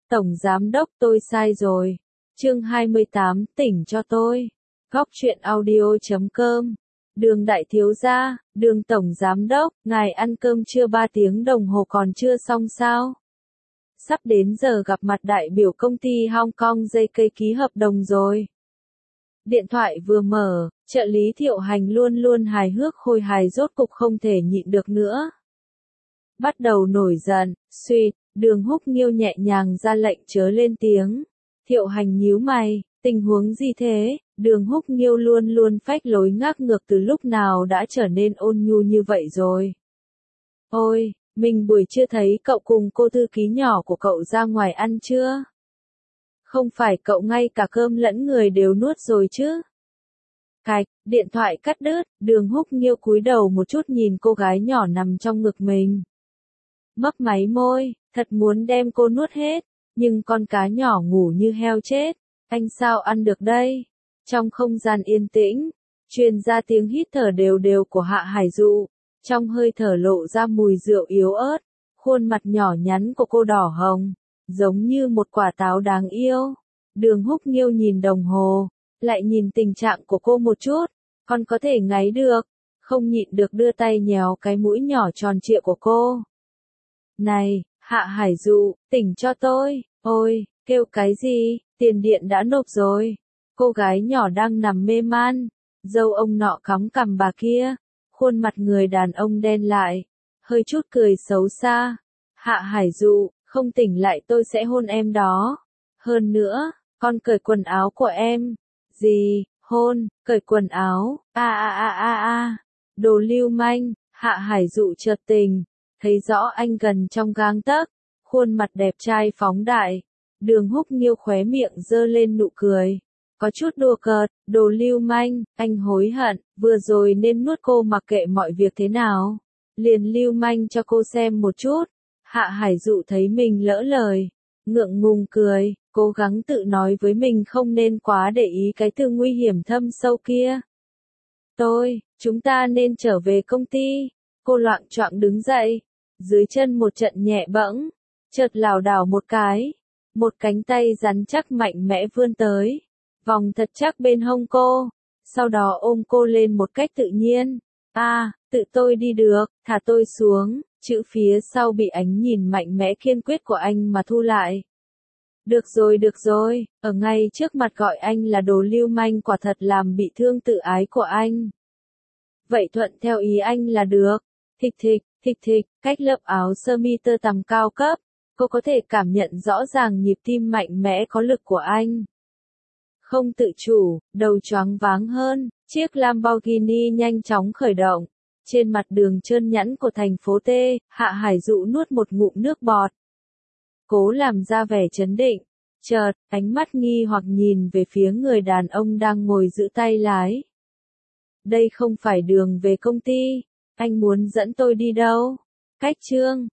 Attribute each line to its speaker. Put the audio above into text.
Speaker 1: Tổng Giám Đốc tôi sai rồi. Chương 28 tỉnh cho tôi. Góc truyện audio.com. Đường Đại Thiếu Gia, Đường Tổng Giám Đốc, ngài ăn cơm trưa 3 tiếng đồng hồ còn chưa xong sao? Sắp đến giờ gặp mặt đại biểu công ty Hong Kong JK ký hợp đồng rồi. Điện thoại vừa mở, trợ lý Thiệu Hành luôn luôn hài hước khôi hài rốt cục không thể nhịn được nữa. Bắt đầu nổi giận, suýt, Đường Húc Nghiêu nhẹ nhàng ra lệnh chớ lên tiếng. Thiệu Hành nhíu mày, tình huống gì thế? Đường Húc Nghiêu luôn luôn phách lối ngác ngược từ lúc nào đã trở nên ôn nhu như vậy rồi. Ôi, mình buổi trưa thấy cậu cùng cô thư ký nhỏ của cậu ra ngoài ăn chưa? Không phải cậu ngay cả cơm lẫn người đều nuốt rồi chứ? Cạch, điện thoại cắt đứt, Đường Húc Nghiêu cúi đầu một chút nhìn cô gái nhỏ nằm trong ngực mình. Mấp máy môi, thật muốn đem cô nuốt hết, nhưng con cá nhỏ ngủ như heo chết, anh sao ăn được đây? Trong không gian yên tĩnh, truyền ra tiếng hít thở đều đều của Hạ Hải Dụ, trong hơi thở lộ ra mùi rượu yếu ớt, khuôn mặt nhỏ nhắn của cô đỏ hồng, giống như một quả táo đáng yêu. Đường Húc Nghiêu nhìn đồng hồ, lại nhìn tình trạng của cô một chút, con có thể ngáy được, không nhịn được đưa tay nhéo cái mũi nhỏ tròn trịa của cô. Này, Hạ Hải Dụ, tỉnh cho tôi, ôi, kêu cái gì, tiền điện đã nộp rồi. Cô gái nhỏ đang nằm mê man, dâu ông nọ cắm cằm bà kia, khuôn mặt người đàn ông đen lại, hơi chút cười xấu xa. Hạ Hải Dụ, không tỉnh lại tôi sẽ hôn em đó. Hơn nữa, con cởi quần áo của em. Gì, hôn, cởi quần áo, đồ lưu manh. Hạ Hải Dụ chợt tình, thấy rõ anh gần trong gang tấc, khuôn mặt đẹp trai phóng đại. Đường Húc Nghiêu khóe miệng giơ lên nụ cười, có chút đùa cợt, đồ lưu manh, anh hối hận, vừa rồi nên nuốt cô mặc kệ mọi việc thế nào, liền lưu manh cho cô xem một chút. Hạ Hải Dụ thấy mình lỡ lời, ngượng ngùng cười, cố gắng tự nói với mình không nên quá để ý cái từ nguy hiểm thâm sâu kia. Chúng ta nên trở về công ty. Cô loạng choạng đứng dậy, dưới chân một trận nhẹ bẫng, chợt lảo đảo một cái, một cánh tay rắn chắc mạnh mẽ vươn tới, vòng thật chắc bên hông cô, sau đó ôm cô lên một cách tự nhiên. Tự tôi đi được, thả tôi xuống. Chữ phía sau bị ánh nhìn mạnh mẽ kiên quyết của anh mà thu lại. Được rồi, ở ngay trước mặt gọi anh là đồ lưu manh quả thật làm bị thương tự ái của anh. Vậy thuận theo ý anh là được. Thịch thịch, cách lớp áo sơ mi tơ tằm cao cấp, cô có thể cảm nhận rõ ràng nhịp tim mạnh mẽ có lực của anh. Không tự chủ, đầu choáng váng hơn, chiếc Lamborghini nhanh chóng khởi động. Trên mặt đường trơn nhẵn của thành phố T, Hạ Hải Dụ nuốt một ngụm nước bọt. Cố làm ra vẻ trấn định, chợt, ánh mắt nghi hoặc nhìn về phía người đàn ông đang ngồi giữ tay lái. Đây không phải đường về công ty, anh muốn dẫn tôi đi đâu? Cách chương